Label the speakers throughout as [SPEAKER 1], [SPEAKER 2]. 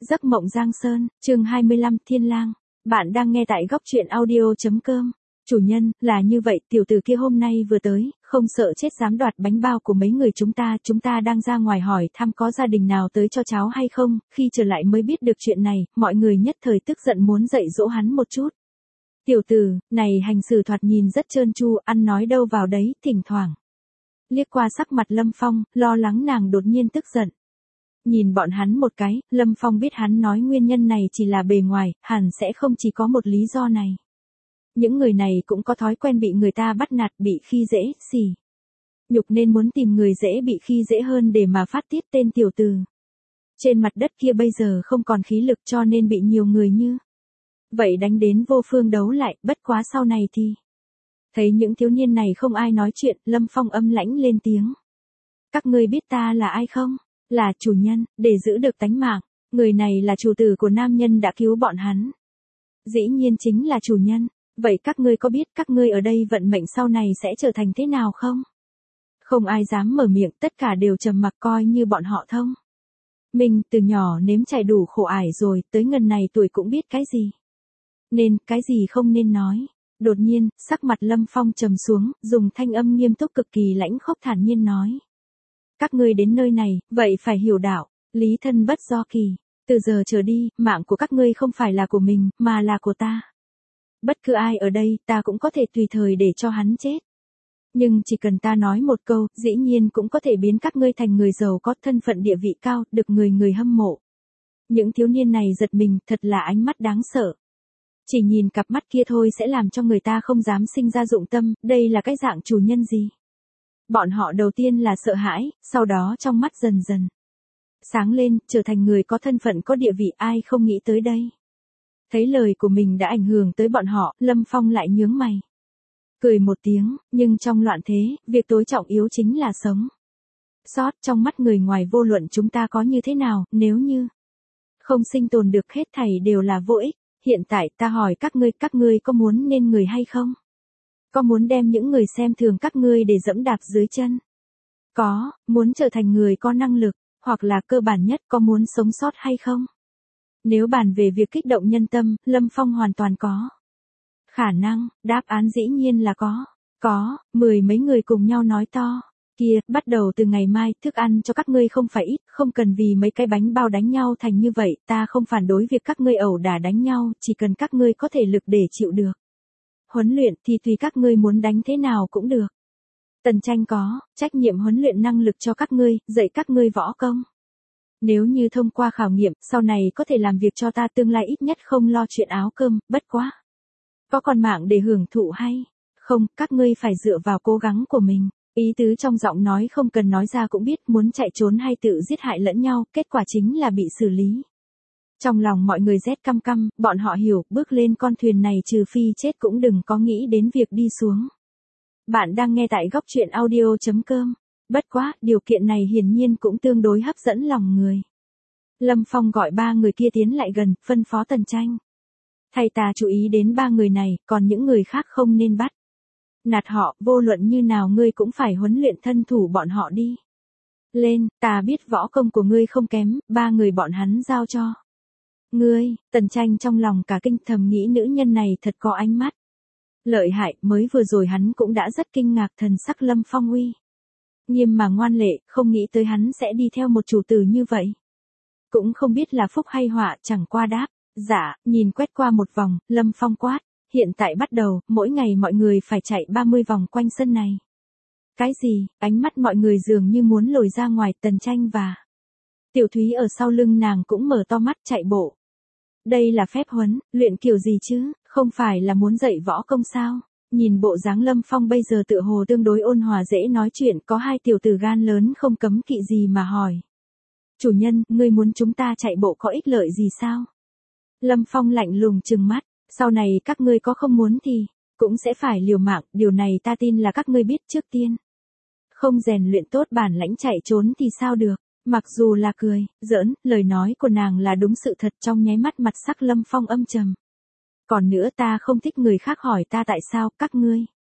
[SPEAKER 1] Giấc mộng Giang Sơn, chương 25 Thiên Lang. Bạn đang nghe tại góc truyện audio.com. Chủ nhân, là như vậy, tiểu tử kia hôm nay vừa tới, không sợ chết dám đoạt bánh bao của mấy người chúng ta đang ra ngoài hỏi thăm có gia đình nào tới cho cháu hay không, khi trở lại mới biết được chuyện này, mọi người nhất thời tức giận muốn dạy dỗ hắn một chút. Tiểu tử, này hành xử thoạt nhìn rất trơn tru, ăn nói đâu vào đấy, thỉnh thoảng. Liếc qua sắc mặt Lâm Phong, lo lắng nàng đột nhiên tức giận. Nhìn bọn hắn một cái, Lâm Phong biết hắn nói nguyên nhân này chỉ là bề ngoài, hẳn sẽ không chỉ có một lý do này. Những người này cũng có thói quen bị người ta bắt nạt, bị khi dễ, xỉ nhục nên muốn tìm người dễ bị khi dễ hơn để mà phát tiết tên tiểu tử. Trên mặt đất kia bây giờ không còn khí lực cho nên bị nhiều người như vậy đánh đến vô phương đấu lại, bất quá sau này thì thấy những thiếu niên này không ai nói chuyện, Lâm Phong âm lãnh lên tiếng. Các ngươi biết ta là ai không? Là chủ nhân, để giữ được tánh mạng, người này là chủ tử của nam nhân đã cứu bọn hắn. Dĩ nhiên chính là chủ nhân, vậy các ngươi có biết các ngươi ở đây vận mệnh sau này sẽ trở thành thế nào không? Không ai dám mở miệng, tất cả đều trầm mặc coi như bọn họ thông. Mình từ nhỏ nếm trải đủ khổ ải rồi, tới ngần này tuổi cũng biết cái gì nên, cái gì không nên nói. Đột nhiên, sắc mặt Lâm Phong trầm xuống, dùng thanh âm nghiêm túc cực kỳ lãnh khốc thản nhiên nói. Các ngươi đến nơi này, vậy phải hiểu đạo, lý thân bất do kỳ. Từ giờ trở đi, mạng của các ngươi không phải là của mình, mà là của ta. Bất cứ ai ở đây, ta cũng có thể tùy thời để cho hắn chết. Nhưng chỉ cần ta nói một câu, dĩ nhiên cũng có thể biến các ngươi thành người giàu có thân phận địa vị cao, được người hâm mộ. Những thiếu niên này giật mình, thật là ánh mắt đáng sợ. Chỉ nhìn cặp mắt kia thôi sẽ làm cho người ta không dám sinh ra dụng tâm, đây là cái dạng chủ nhân gì? Bọn họ đầu tiên là sợ hãi, sau đó trong mắt dần dần sáng lên, trở thành người có thân phận có địa vị, ai không nghĩ tới đây. Thấy lời của mình đã ảnh hưởng tới bọn họ, Lâm Phong lại nhướng mày. Cười một tiếng, nhưng trong loạn thế, việc tối trọng yếu chính là sống sót. Trong mắt người ngoài vô luận chúng ta có như thế nào, nếu như không sinh tồn được hết thảy đều là vô ích. Hiện tại ta hỏi các ngươi có muốn nên người hay không? Có muốn đem những người xem thường các ngươi để dẫm đạp dưới chân? Có, muốn trở thành người có năng lực, hoặc là cơ bản nhất có muốn sống sót hay không? Nếu bàn về việc kích động nhân tâm, Lâm Phong hoàn toàn có khả năng, đáp án dĩ nhiên là có, 10 mấy người cùng nhau nói to. Kia, bắt đầu từ ngày mai, thức ăn cho các ngươi không phải ít, không cần vì mấy cái bánh bao đánh nhau thành như vậy, ta không phản đối việc các ngươi ẩu đả đánh nhau, chỉ cần các ngươi có thể lực để chịu được. Huấn luyện thì tùy các ngươi muốn đánh thế nào cũng được. Tần Tranh có trách nhiệm huấn luyện năng lực cho các ngươi, dạy các ngươi võ công. Nếu như thông qua khảo nghiệm, sau này có thể làm việc cho ta, tương lai ít nhất không lo chuyện áo cơm, bất quá. Có còn mạng để hưởng thụ hay không, các ngươi phải dựa vào cố gắng của mình. Ý tứ trong giọng nói không cần nói ra cũng biết, muốn chạy trốn hay tự giết hại lẫn nhau, kết quả chính là bị xử lý. Trong lòng mọi người rét căm căm, bọn họ hiểu, bước lên con thuyền này trừ phi chết cũng đừng có nghĩ đến việc đi xuống. Bạn đang nghe tại góc truyện audio.com. Bất quá, điều kiện này hiển nhiên cũng tương đối hấp dẫn lòng người. Lâm Phong gọi 3 người kia tiến lại gần, phân phó Tần Tranh. Thầy ta chú ý đến 3 người này, còn những người khác không nên bắt nạt họ, vô luận như nào ngươi cũng phải huấn luyện thân thủ bọn họ đi. Lên, ta biết võ công của ngươi không kém, 3 người bọn hắn giao cho ngươi. Tần Tranh trong lòng cả kinh, thầm nghĩ nữ nhân này thật có ánh mắt lợi hại, mới vừa rồi hắn cũng đã rất kinh ngạc thần sắc Lâm Phong uy nghiêm mà ngoan lệ, không nghĩ tới hắn sẽ đi theo một chủ tử như vậy. Cũng không biết là phúc hay họa, chẳng qua đáp. Dạ, nhìn quét qua một vòng, Lâm Phong quát. Hiện tại bắt đầu, mỗi ngày mọi người phải chạy 30 vòng quanh sân này. Cái gì? Ánh mắt mọi người dường như muốn lồi ra ngoài. Tần Tranh và Tiểu Thúy ở sau lưng nàng cũng mở to mắt chạy bộ. Đây là phép huấn, luyện kiểu gì chứ, không phải là muốn dạy võ công sao? Nhìn bộ dáng Lâm Phong bây giờ tựa hồ tương đối ôn hòa dễ nói chuyện, có 2 tiểu tử gan lớn không cấm kỵ gì mà hỏi. Chủ nhân, ngươi muốn chúng ta chạy bộ có ích lợi gì sao? Lâm Phong lạnh lùng trừng mắt. Sau này các ngươi có không muốn thì cũng sẽ phải liều mạng, điều này ta tin là các ngươi biết trước tiên. Không rèn luyện tốt bản lãnh chạy trốn thì sao được? Mặc dù là cười, giỡn, lời nói của nàng là đúng sự thật. Trong nháy mắt mặt sắc Lâm Phong âm trầm. Còn nữa, ta không thích người khác hỏi ta tại sao, các ngươi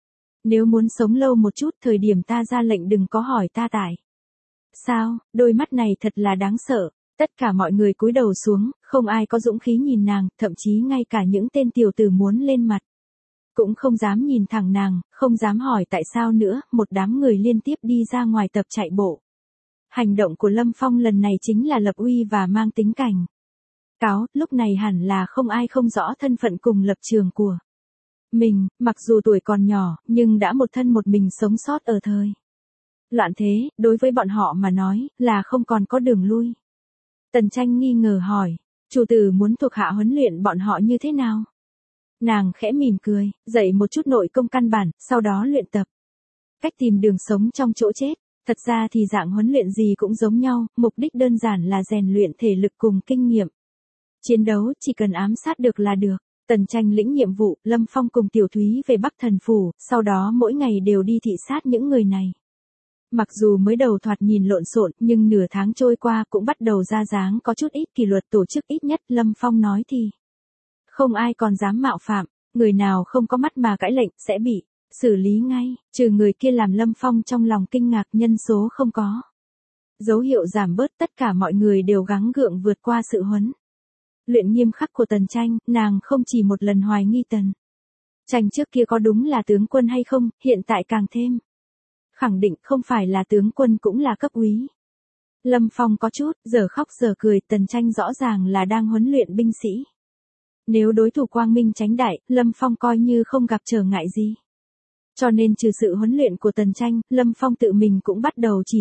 [SPEAKER 1] nếu muốn sống lâu một chút, thời điểm ta ra lệnh đừng có hỏi ta tại sao. Đôi mắt này thật là đáng sợ. Tất cả mọi người cúi đầu xuống, không ai có dũng khí nhìn nàng, thậm chí ngay cả những tên tiểu tử muốn lên mặt. Cũng không dám nhìn thẳng nàng, không dám hỏi tại sao nữa, một đám người liên tiếp đi ra ngoài tập chạy bộ. Hành động của Lâm Phong lần này chính là lập uy và mang tính cảnh cáo, lúc này hẳn là không ai không rõ thân phận cùng lập trường của mình, mặc dù tuổi còn nhỏ, nhưng đã một thân một mình sống sót ở thời loạn thế, đối với bọn họ mà nói, là không còn có đường lui. Tần Tranh nghi ngờ hỏi, chủ tử muốn thuộc hạ huấn luyện bọn họ như thế nào? Nàng khẽ mỉm cười, dạy một chút nội công căn bản, sau đó luyện tập cách tìm đường sống trong chỗ chết. Thật ra thì dạng huấn luyện gì cũng giống nhau, mục đích đơn giản là rèn luyện thể lực cùng kinh nghiệm chiến đấu, chỉ cần ám sát được là được. Tần Tranh lĩnh nhiệm vụ, Lâm Phong cùng Tiểu Thúy về Bắc Thần Phủ, sau đó mỗi ngày đều đi thị sát những người này. Mặc dù mới đầu thoạt nhìn lộn xộn, nhưng nửa tháng trôi qua cũng bắt đầu ra dáng có chút ít kỷ luật tổ chức, ít nhất Lâm Phong nói thì không ai còn dám mạo phạm, người nào không có mắt mà cãi lệnh sẽ bị xử lý ngay, trừ người kia làm Lâm Phong trong lòng kinh ngạc, nhân số không có dấu hiệu giảm bớt, tất cả mọi người đều gắng gượng vượt qua sự huấn luyện nghiêm khắc của Tần Tranh, nàng không chỉ một lần hoài nghi Tần Tranh trước kia có đúng là tướng quân hay không, hiện tại càng thêm khẳng định không phải là tướng quân cũng là cấp úy. Lâm Phong có chút giờ khóc giờ cười, Tần Tranh rõ ràng là đang huấn luyện binh sĩ. Nếu đối thủ quang minh chánh đại, Lâm Phong coi như không gặp trở ngại gì. Cho nên trừ sự huấn luyện của Tần Tranh, Lâm Phong tự mình cũng bắt đầu chỉ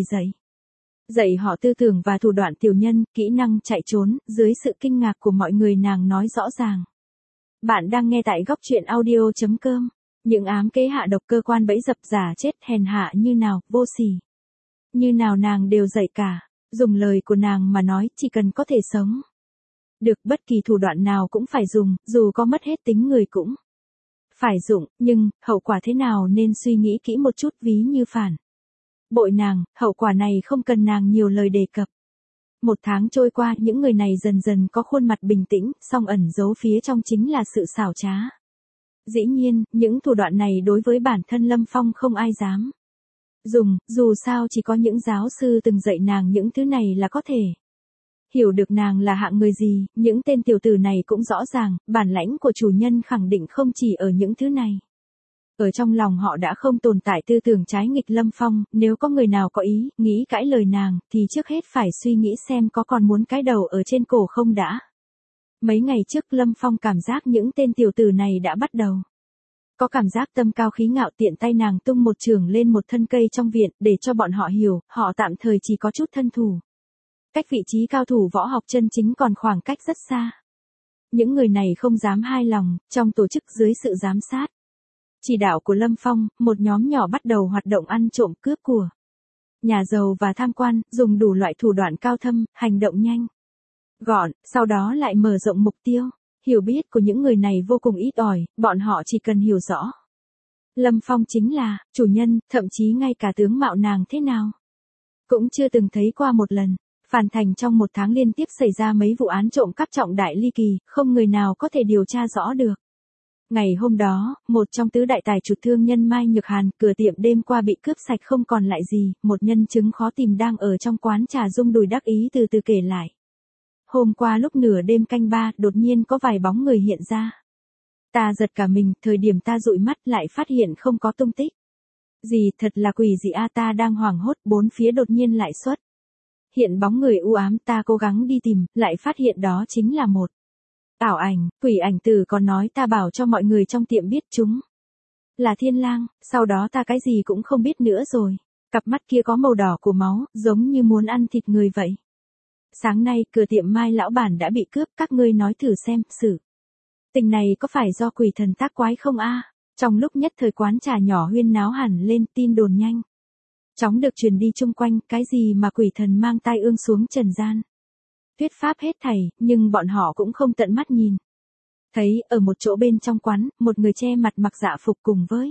[SPEAKER 1] dạy họ tư tưởng và thủ đoạn tiểu nhân, kỹ năng chạy trốn, dưới sự kinh ngạc của mọi người nàng nói rõ ràng. Bạn đang nghe tại góc truyện audio.com. Những ám kế hạ độc, cơ quan bẫy dập, giả chết, hèn hạ như nào, vô sỉ như nào nàng đều dạy cả. Dùng lời của nàng mà nói, chỉ cần có thể sống được, bất kỳ thủ đoạn nào cũng phải dùng, dù có mất hết tính người cũng phải dụng, nhưng hậu quả thế nào nên suy nghĩ kỹ một chút, ví như phản bội nàng, hậu quả này không cần nàng nhiều lời đề cập. Một tháng trôi qua, những người này dần dần có khuôn mặt bình tĩnh, song ẩn giấu phía trong chính là sự xảo trá. Dĩ nhiên, những thủ đoạn này đối với bản thân Lâm Phong không ai dám dùng, dù sao chỉ có những giáo sư từng dạy nàng những thứ này là có thể hiểu được nàng là hạng người gì. Những tên tiểu tử này cũng rõ ràng, bản lãnh của chủ nhân khẳng định không chỉ ở những thứ này. Ở trong lòng họ đã không tồn tại tư tưởng trái nghịch Lâm Phong, nếu có người nào có ý, nghĩ cãi lời nàng, thì trước hết phải suy nghĩ xem có còn muốn cái đầu ở trên cổ không đã. Mấy ngày trước Lâm Phong cảm giác những tên tiểu tử này đã bắt đầu có cảm giác tâm cao khí ngạo, tiện tay nàng tung một chưởng lên một thân cây trong viện, để cho bọn họ hiểu, họ tạm thời chỉ có chút thân thủ. Cách vị trí cao thủ võ học chân chính còn khoảng cách rất xa. Những người này không dám hai lòng, trong tổ chức dưới sự giám sát chỉ đạo của Lâm Phong, một nhóm nhỏ bắt đầu hoạt động ăn trộm cướp của nhà giàu và tham quan, dùng đủ loại thủ đoạn cao thâm, hành động nhanh gọn, sau đó lại mở rộng mục tiêu. Hiểu biết của những người này vô cùng ít ỏi, bọn họ chỉ cần hiểu rõ Lâm Phong chính là chủ nhân, thậm chí ngay cả tướng mạo nàng thế nào cũng chưa từng thấy qua một lần. Phàn Thành trong một tháng liên tiếp xảy ra mấy vụ án trộm cắp trọng đại ly kỳ, không người nào có thể điều tra rõ được. Ngày hôm đó, một trong tứ đại tài chủ thương nhân Mai Nhược Hàn, cửa tiệm đêm qua bị cướp sạch không còn lại gì, một nhân chứng khó tìm đang ở trong quán trà rung đùi đắc ý từ từ kể lại. Hôm qua lúc nửa đêm canh ba, đột nhiên có vài bóng người hiện ra. Ta giật cả mình, thời điểm ta dụi mắt lại phát hiện không có tung tích. Gì, thật là quỷ dị a, ta đang hoảng hốt, bốn phía đột nhiên lại xuất hiện bóng người u ám, ta cố gắng đi tìm, lại phát hiện đó chính là một ảo ảnh. Quỷ ảnh tử còn nói ta bảo cho mọi người trong tiệm biết chúng là thiên lang, sau đó ta cái gì cũng không biết nữa rồi. Cặp mắt kia có màu đỏ của máu, giống như muốn ăn thịt người vậy. Sáng nay, cửa tiệm Mai lão bản đã bị cướp, các ngươi nói thử xem, sự tình này có phải do quỷ thần tác quái không a? Trong lúc nhất thời quán trà nhỏ huyên náo hẳn lên, tin đồn nhanh chóng được truyền đi chung quanh, cái gì mà quỷ thần mang tai ương xuống trần gian. Thuyết pháp hết thảy, nhưng bọn họ cũng không tận mắt nhìn thấy. Ở một chỗ bên trong quán, một người che mặt mặc dạ phục cùng với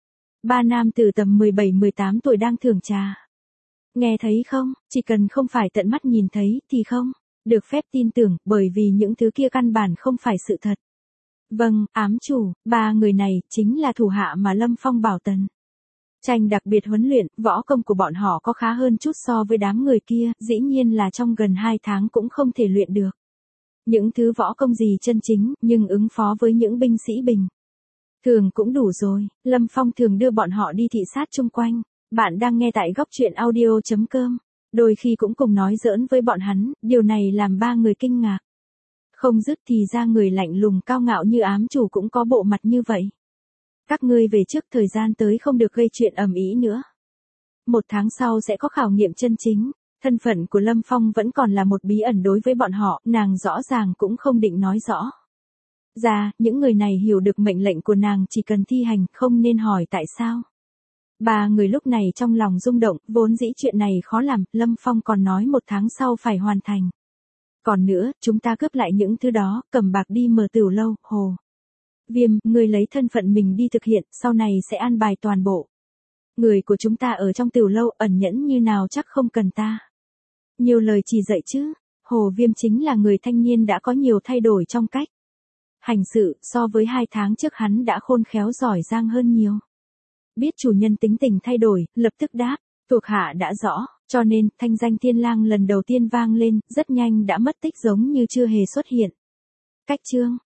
[SPEAKER 1] ba nam từ tầm 17-18 tuổi đang thưởng trà. Nghe thấy không, chỉ cần không phải tận mắt nhìn thấy thì không được phép tin tưởng, bởi vì những thứ kia căn bản không phải sự thật. Vâng, ám chủ, ba người này chính là thủ hạ mà Lâm Phong bảo Tần Tranh đặc biệt huấn luyện, võ công của bọn họ có khá hơn chút so với đám người kia, dĩ nhiên là trong gần 2 tháng cũng không thể luyện được. Những thứ võ công gì chân chính, nhưng ứng phó với những binh sĩ bình thường cũng đủ rồi. Lâm Phong thường đưa bọn họ đi thị sát chung quanh. Bạn đang nghe tại góc truyện audio.com. Đôi khi cũng cùng nói giỡn với bọn hắn, điều này làm ba người kinh ngạc. Không dứt thì ra người lạnh lùng cao ngạo như ám chủ cũng có bộ mặt như vậy. Các ngươi về trước, thời gian tới không được gây chuyện ầm ĩ nữa. 1 tháng sau sẽ có khảo nghiệm chân chính. Thân phận của Lâm Phong vẫn còn là một bí ẩn đối với bọn họ, nàng rõ ràng cũng không định nói rõ ra, những người này hiểu được mệnh lệnh của nàng chỉ cần thi hành, không nên hỏi tại sao. Ba người lúc này trong lòng rung động, vốn dĩ chuyện này khó làm, Lâm Phong còn nói 1 tháng sau phải hoàn thành. Còn nữa, chúng ta cướp lại những thứ đó, cầm bạc đi mở tửu lâu, Hồ Viêm, ngươi lấy thân phận mình đi thực hiện, sau này sẽ an bài toàn bộ. Người của chúng ta ở trong tửu lâu ẩn nhẫn như nào chắc không cần ta nhiều lời chỉ dạy chứ. Hồ Viêm chính là người thanh niên đã có nhiều thay đổi trong cách hành sự, so với 2 tháng trước hắn đã khôn khéo giỏi giang hơn nhiều. Biết chủ nhân tính tình thay đổi, lập tức đáp, thuộc hạ đã rõ, cho nên thanh danh Thiên Lang lần đầu tiên vang lên, rất nhanh đã mất tích giống như chưa hề xuất hiện. Cách chương